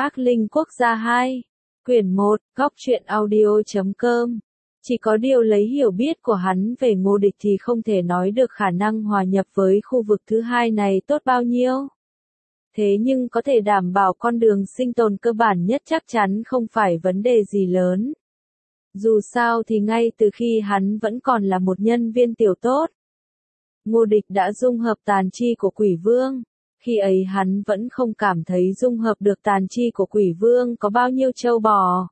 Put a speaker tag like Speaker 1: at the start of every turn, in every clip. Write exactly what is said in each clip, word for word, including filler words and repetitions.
Speaker 1: Ác Linh Quốc gia hai, quyển một, góc truyện audio chấm com. Chỉ có điều lấy hiểu biết của hắn về Ngô Địch thì không thể nói được khả năng hòa nhập với khu vực thứ hai này tốt bao nhiêu. Thế nhưng có thể đảm bảo con đường sinh tồn cơ bản nhất chắc chắn không phải vấn đề gì lớn. Dù sao thì ngay từ khi hắn vẫn còn là một nhân viên tiểu tốt, Ngô Địch đã dung hợp tàn chi của Quỷ Vương. Khi ấy hắn vẫn không cảm thấy dung hợp được tàn chi của Quỷ Vương có bao nhiêu trâu bò.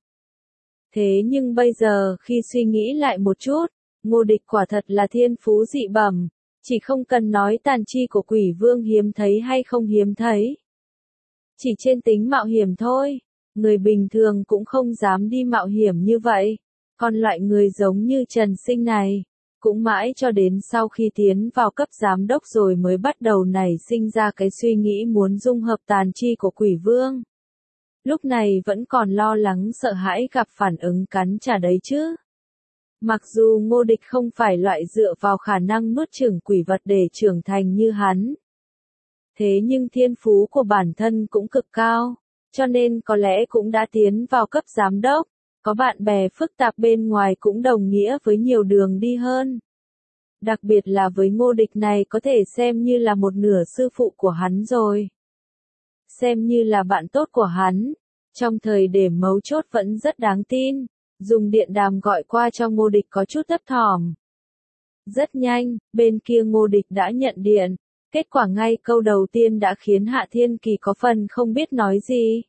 Speaker 1: Thế nhưng bây giờ khi suy nghĩ lại một chút, Ngô Địch quả thật là thiên phú dị bẩm, chỉ không cần nói tàn chi của Quỷ Vương hiếm thấy hay không hiếm thấy. Chỉ trên tính mạo hiểm thôi, người bình thường cũng không dám đi mạo hiểm như vậy, còn loại người giống như Trần Sinh này, cũng mãi cho đến sau khi tiến vào cấp giám đốc rồi mới bắt đầu nảy sinh ra cái suy nghĩ muốn dung hợp tàn chi của Quỷ Vương. Lúc này vẫn còn lo lắng sợ hãi gặp phản ứng cắn trả đấy chứ. Mặc dù Ngô Địch không phải loại dựa vào khả năng nuốt chửng quỷ vật để trưởng thành như hắn. Thế nhưng thiên phú của bản thân cũng cực cao, cho nên có lẽ cũng đã tiến vào cấp giám đốc. Có bạn bè phức tạp bên ngoài cũng đồng nghĩa với nhiều đường đi hơn. Đặc biệt là với Ngô Địch này có thể xem như là một nửa sư phụ của hắn rồi. Xem như là bạn tốt của hắn. Trong thời điểm mấu chốt vẫn rất đáng tin. Dùng điện đàm gọi qua cho Ngô Địch có chút thấp thỏm. Rất nhanh, bên kia Ngô Địch đã nhận điện. Kết quả ngay câu đầu tiên đã khiến Hạ Thiên Kỳ có phần không biết nói gì.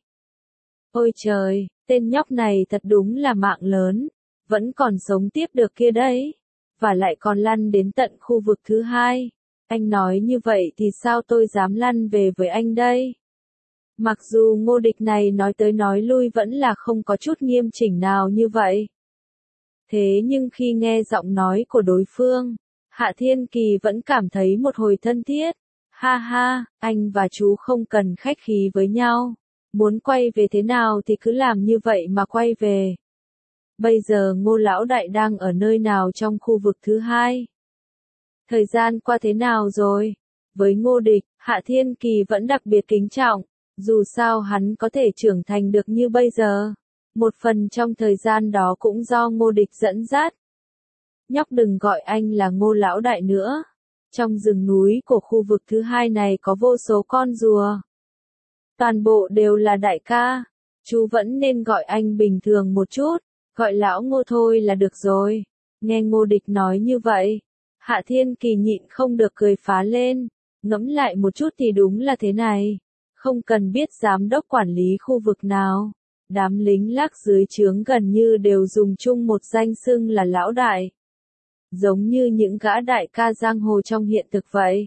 Speaker 1: Ôi trời, tên nhóc này thật đúng là mạng lớn, vẫn còn sống tiếp được kia đấy, và lại còn lăn đến tận khu vực thứ hai. Anh nói như vậy thì sao tôi dám lăn về với anh đây? Mặc dù Ngô Địch này nói tới nói lui vẫn là không có chút nghiêm chỉnh nào như vậy. Thế nhưng khi nghe giọng nói của đối phương, Hạ Thiên Kỳ vẫn cảm thấy một hồi thân thiết. Ha ha, anh và chú không cần khách khí với nhau. Muốn quay về thế nào thì cứ làm như vậy mà quay về. Bây giờ Ngô Lão Đại đang ở nơi nào trong khu vực thứ hai? Thời gian qua thế nào rồi? Với Ngô Địch, Hạ Thiên Kỳ vẫn đặc biệt kính trọng. Dù sao hắn có thể trưởng thành được như bây giờ. Một phần trong thời gian đó cũng do Ngô Địch dẫn dắt. Nhóc đừng gọi anh là Ngô Lão Đại nữa. Trong rừng núi của khu vực thứ hai này có vô số con rùa. Toàn bộ đều là đại ca. Chú vẫn nên gọi anh bình thường một chút. Gọi lão Ngô thôi là được rồi. Nghe Ngô Địch nói như vậy. Hạ Thiên Kỳ nhịn không được cười phá lên. Ngẫm lại một chút thì đúng là thế này. Không cần biết giám đốc quản lý khu vực nào. Đám lính lác dưới trướng gần như đều dùng chung một danh xưng là lão đại. Giống như những gã đại ca giang hồ trong hiện thực vậy.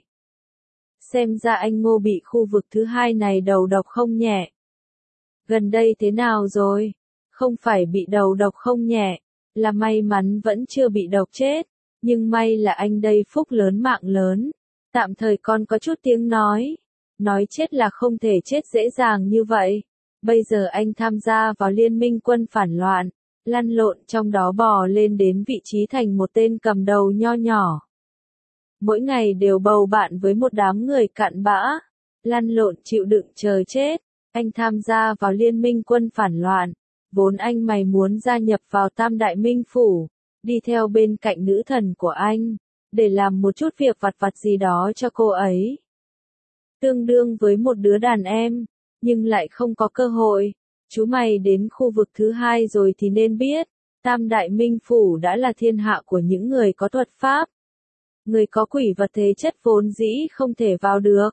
Speaker 1: Xem ra anh Ngô bị khu vực thứ hai này đầu độc không nhẹ. Gần đây thế nào rồi? Không phải bị đầu độc không nhẹ, là may mắn vẫn chưa bị độc chết. Nhưng may là anh đây phúc lớn mạng lớn. Tạm thời còn có chút tiếng nói. Nói chết là không thể chết dễ dàng như vậy. Bây giờ anh tham gia vào liên minh quân phản loạn. Lăn lộn trong đó bò lên đến vị trí thành một tên cầm đầu nho nhỏ. Mỗi ngày đều bầu bạn với một đám người cặn bã. Lăn lộn chịu đựng chờ chết. Anh tham gia vào liên minh quân phản loạn. Vốn anh mày muốn gia nhập vào Tam Đại Minh Phủ. Đi theo bên cạnh nữ thần của anh. Để làm một chút việc vặt vặt gì đó cho cô ấy. Tương đương với một đứa đàn em. Nhưng lại không có cơ hội. Chú mày đến khu vực thứ hai rồi thì nên biết. Tam Đại Minh Phủ đã là thiên hạ của những người có thuật pháp. Người có quỷ vật thế chất vốn dĩ không thể vào được.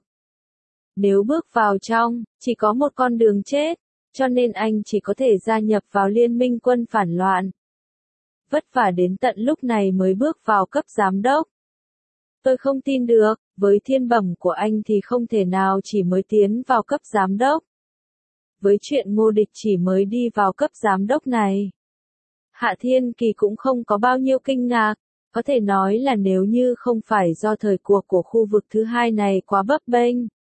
Speaker 1: Nếu bước vào trong, chỉ có một con đường chết, cho nên anh chỉ có thể gia nhập vào liên minh quân phản loạn. Vất vả đến tận lúc này mới bước vào cấp giám đốc. Tôi không tin được, với thiên bẩm của anh thì không thể nào chỉ mới tiến vào cấp giám đốc. Với chuyện Ngô Địch chỉ mới đi vào cấp giám đốc này. Hạ Thiên Kỳ cũng không có bao nhiêu kinh ngạc. Có thể nói là nếu như không phải do thời cuộc của khu vực thứ hai này quá bấp bênh.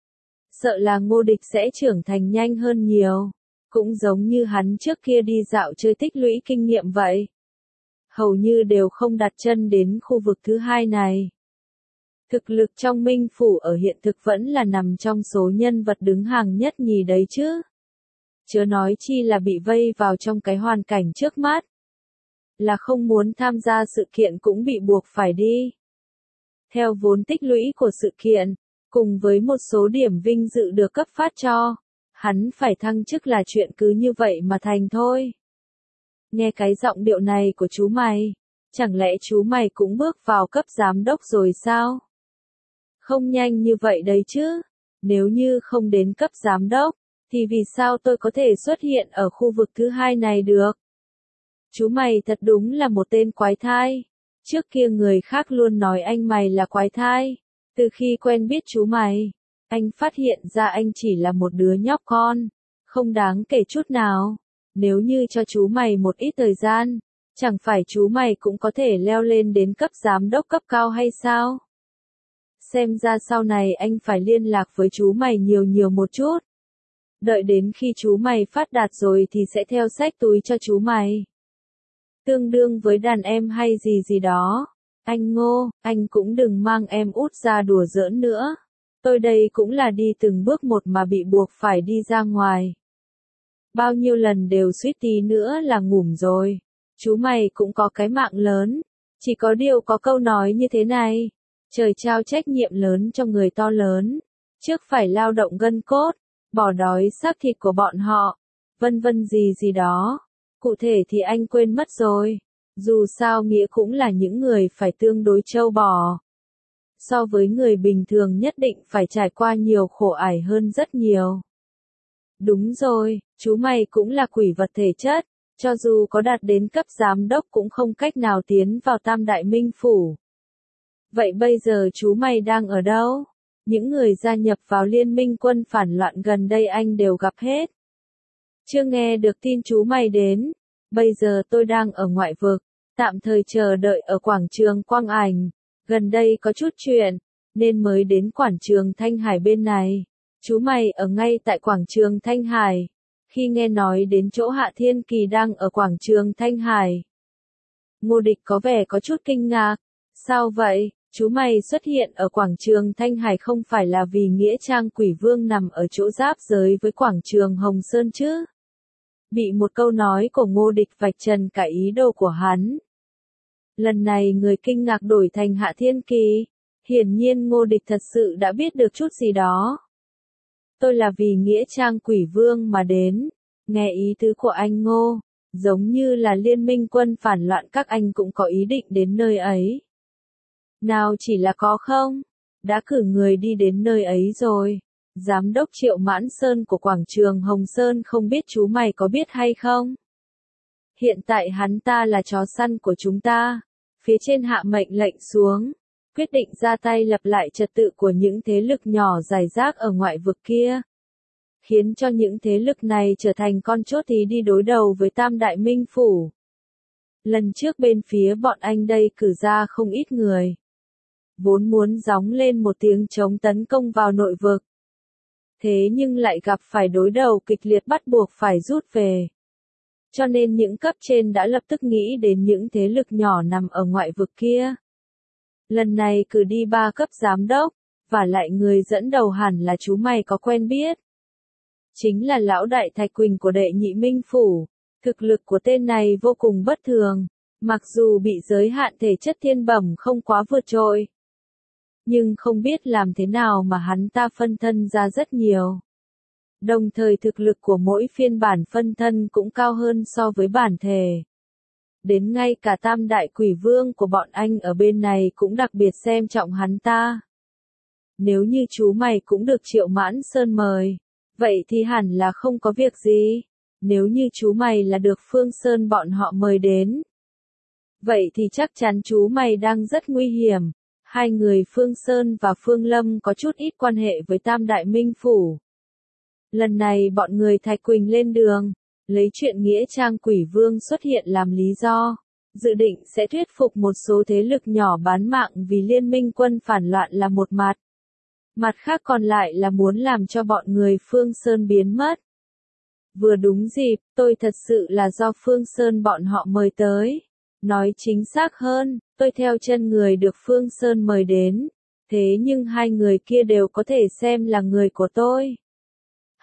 Speaker 1: Sợ là Ngô Địch sẽ trưởng thành nhanh hơn nhiều. Cũng giống như hắn trước kia đi dạo chơi tích lũy kinh nghiệm vậy. Hầu như đều không đặt chân đến khu vực thứ hai này. Thực lực trong Minh Phủ ở hiện thực vẫn là nằm trong số nhân vật đứng hàng nhất nhì đấy chứ. chớ nói chi là bị vây vào trong cái hoàn cảnh trước mắt. Là không muốn tham gia sự kiện cũng bị buộc phải đi. Theo vốn tích lũy của sự kiện, cùng với một số điểm vinh dự được cấp phát cho, hắn phải thăng chức là chuyện cứ như vậy mà thành thôi. Nghe cái giọng điệu này của chú mày, chẳng lẽ chú mày cũng bước vào cấp giám đốc rồi sao? Không nhanh như vậy đấy chứ, nếu như không đến cấp giám đốc, thì vì sao tôi có thể xuất hiện ở khu vực thứ hai này được? Chú mày thật đúng là một tên quái thai. Trước kia người khác luôn nói anh mày là quái thai. Từ khi quen biết chú mày, anh phát hiện ra anh chỉ là một đứa nhóc con, không đáng kể chút nào. Nếu như cho chú mày một ít thời gian, chẳng phải chú mày cũng có thể leo lên đến cấp giám đốc cấp cao hay sao? Xem ra sau này anh phải liên lạc với chú mày nhiều nhiều một chút. Đợi đến khi chú mày phát đạt rồi thì sẽ theo xách túi cho chú mày. Tương đương với đàn em hay gì gì đó. Anh Ngô, anh cũng đừng mang em út ra đùa giỡn nữa. Tôi đây cũng là đi từng bước một mà bị buộc phải đi ra ngoài. Bao nhiêu lần đều suýt tí nữa là ngủm rồi. Chú mày cũng có cái mạng lớn. Chỉ có điều có câu nói như thế này. Trời trao trách nhiệm lớn cho người to lớn. Trước phải lao động gân cốt, bỏ đói xác thịt của bọn họ. Vân vân gì gì đó. Cụ thể thì anh quên mất rồi. Dù sao nghĩa cũng là những người phải tương đối trâu bò. So với người bình thường nhất định phải trải qua nhiều khổ ải hơn rất nhiều. Đúng rồi, chú mày cũng là quỷ vật thể chất. Cho dù có đạt đến cấp giám đốc cũng không cách nào tiến vào Tam Đại Minh Phủ. Vậy bây giờ chú mày đang ở đâu? Những người gia nhập vào liên minh quân phản loạn gần đây anh đều gặp hết. Chưa nghe được tin chú mày đến. Bây giờ tôi đang ở ngoại vực, tạm thời chờ đợi ở quảng trường Quang Ảnh. Gần đây có chút chuyện, nên mới đến quảng trường Thanh Hải bên này. Chú mày ở ngay tại quảng trường Thanh Hải. Khi nghe nói đến chỗ Hạ Thiên Kỳ đang ở quảng trường Thanh Hải, Ngô Địch có vẻ có chút kinh ngạc. Sao vậy? Chú mày xuất hiện ở quảng trường Thanh Hải không phải là vì nghĩa trang Quỷ Vương nằm ở chỗ giáp giới với quảng trường Hồng Sơn chứ? Bị một câu nói của Ngô Địch vạch trần cả ý đồ của hắn. Lần này người kinh ngạc đổi thành Hạ Thiên Kỳ. Hiển nhiên Ngô Địch thật sự đã biết được chút gì đó. Tôi là vì nghĩa trang Quỷ Vương mà đến. Nghe ý tứ của anh Ngô, giống như là liên minh quân phản loạn các anh cũng có ý định đến nơi ấy. Nào chỉ là có không? Đã cử người đi đến nơi ấy rồi. Giám đốc Triệu Mãn Sơn của quảng trường Hồng Sơn không biết chú mày có biết hay không? Hiện tại hắn ta là chó săn của chúng ta. Phía trên hạ mệnh lệnh xuống. Quyết định ra tay lập lại trật tự của những thế lực nhỏ rải rác ở ngoại vực kia. Khiến cho những thế lực này trở thành con chốt thì đi đối đầu với Tam Đại Minh Phủ. Lần trước bên phía bọn anh đây cử ra không ít người. Vốn muốn gióng lên một tiếng chống tấn công vào nội vực. Thế nhưng lại gặp phải đối đầu kịch liệt bắt buộc phải rút về. Cho nên những cấp trên đã lập tức nghĩ đến những thế lực nhỏ nằm ở ngoại vực kia. Lần này cử đi ba cấp giám đốc, và lại người dẫn đầu hẳn là chú mày có quen biết. Chính là lão đại Thạch Quỳnh của đệ nhị Minh Phủ. Thực lực của tên này vô cùng bất thường, mặc dù bị giới hạn thể chất thiên bẩm không quá vượt trội. Nhưng không biết làm thế nào mà hắn ta phân thân ra rất nhiều. Đồng thời thực lực của mỗi phiên bản phân thân cũng cao hơn so với bản thể. Đến ngay cả Tam Đại Quỷ Vương của bọn anh ở bên này cũng đặc biệt xem trọng hắn ta. Nếu như chú mày cũng được Triệu Mãn Sơn mời, vậy thì hẳn là không có việc gì. Nếu như chú mày là được Phương Sơn bọn họ mời đến, vậy thì chắc chắn chú mày đang rất nguy hiểm. Hai người Phương Sơn và Phương Lâm có chút ít quan hệ với Tam Đại Minh Phủ. Lần này bọn người Thạch Quỳnh lên đường, lấy chuyện nghĩa trang Quỷ Vương xuất hiện làm lý do, dự định sẽ thuyết phục một số thế lực nhỏ bán mạng vì liên minh quân phản loạn là một mặt. Mặt khác còn lại là muốn làm cho bọn người Phương Sơn biến mất. Vừa đúng dịp, tôi thật sự là do Phương Sơn bọn họ mời tới. Nói chính xác hơn, tôi theo chân người được Phương Sơn mời đến. Thế nhưng hai người kia đều có thể xem là người của tôi.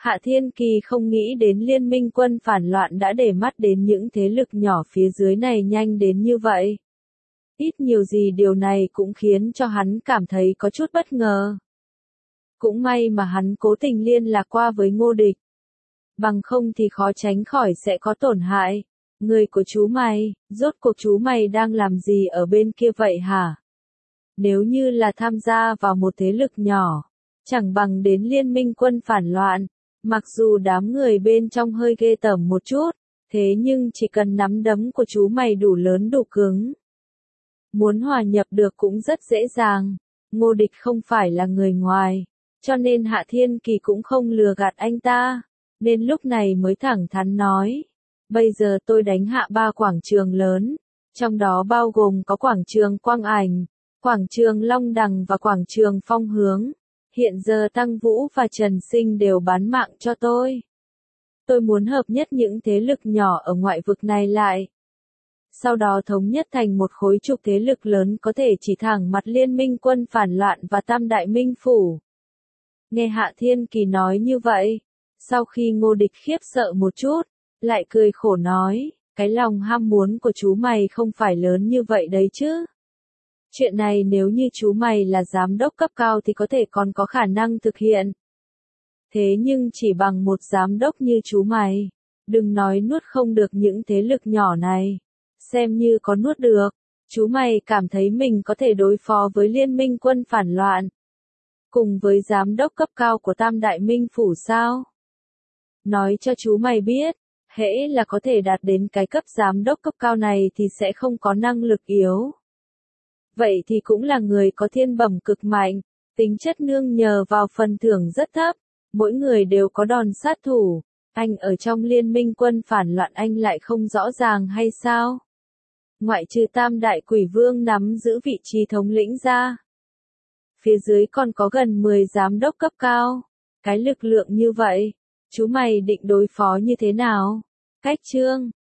Speaker 1: Hạ Thiên Kỳ không nghĩ đến liên minh quân phản loạn đã để mắt đến những thế lực nhỏ phía dưới này nhanh đến như vậy. Ít nhiều gì điều này cũng khiến cho hắn cảm thấy có chút bất ngờ. Cũng may mà hắn cố tình liên lạc qua với Ngô Địch. Bằng không thì khó tránh khỏi sẽ có tổn hại. Người của chú mày, rốt cuộc chú mày đang làm gì ở bên kia vậy hả? Nếu như là tham gia vào một thế lực nhỏ, chẳng bằng đến liên minh quân phản loạn. Mặc dù đám người bên trong hơi ghê tởm một chút, thế nhưng chỉ cần nắm đấm của chú mày đủ lớn đủ cứng. Muốn hòa nhập được cũng rất dễ dàng. Ngô Địch không phải là người ngoài, cho nên Hạ Thiên Kỳ cũng không lừa gạt anh ta, nên lúc này mới thẳng thắn nói. Bây giờ tôi đánh hạ ba quảng trường lớn, trong đó bao gồm có quảng trường Quang Ảnh, quảng trường Long Đằng và quảng trường Phong Hướng. Hiện giờ Tăng Vũ và Trần Sinh đều bán mạng cho tôi. Tôi muốn hợp nhất những thế lực nhỏ ở ngoại vực này lại. Sau đó thống nhất thành một khối trục thế lực lớn có thể chỉ thẳng mặt liên minh quân phản loạn và Tam Đại Minh Phủ. Nghe Hạ Thiên Kỳ nói như vậy, sau khi Ngô Địch khiếp sợ một chút, lại cười khổ nói, cái lòng ham muốn của chú mày không phải lớn như vậy đấy chứ. Chuyện này nếu như chú mày là giám đốc cấp cao thì có thể còn có khả năng thực hiện. Thế nhưng chỉ bằng một giám đốc như chú mày, đừng nói nuốt không được những thế lực nhỏ này. Xem như có nuốt được, chú mày cảm thấy mình có thể đối phó với liên minh quân phản loạn. Cùng với giám đốc cấp cao của Tam Đại Minh Phủ sao? Nói cho chú mày biết, hễ là có thể đạt đến cái cấp giám đốc cấp cao này thì sẽ không có năng lực yếu. Vậy thì cũng là người có thiên bẩm cực mạnh, tính chất nương nhờ vào phần thưởng rất thấp, mỗi người đều có đòn sát thủ. Anh ở trong liên minh quân phản loạn anh lại không rõ ràng hay sao? Ngoại trừ Tam Đại Quỷ Vương nắm giữ vị trí thống lĩnh ra, phía dưới còn có gần mười giám đốc cấp cao. Cái lực lượng như vậy, chú mày định đối phó như thế nào? Cách chương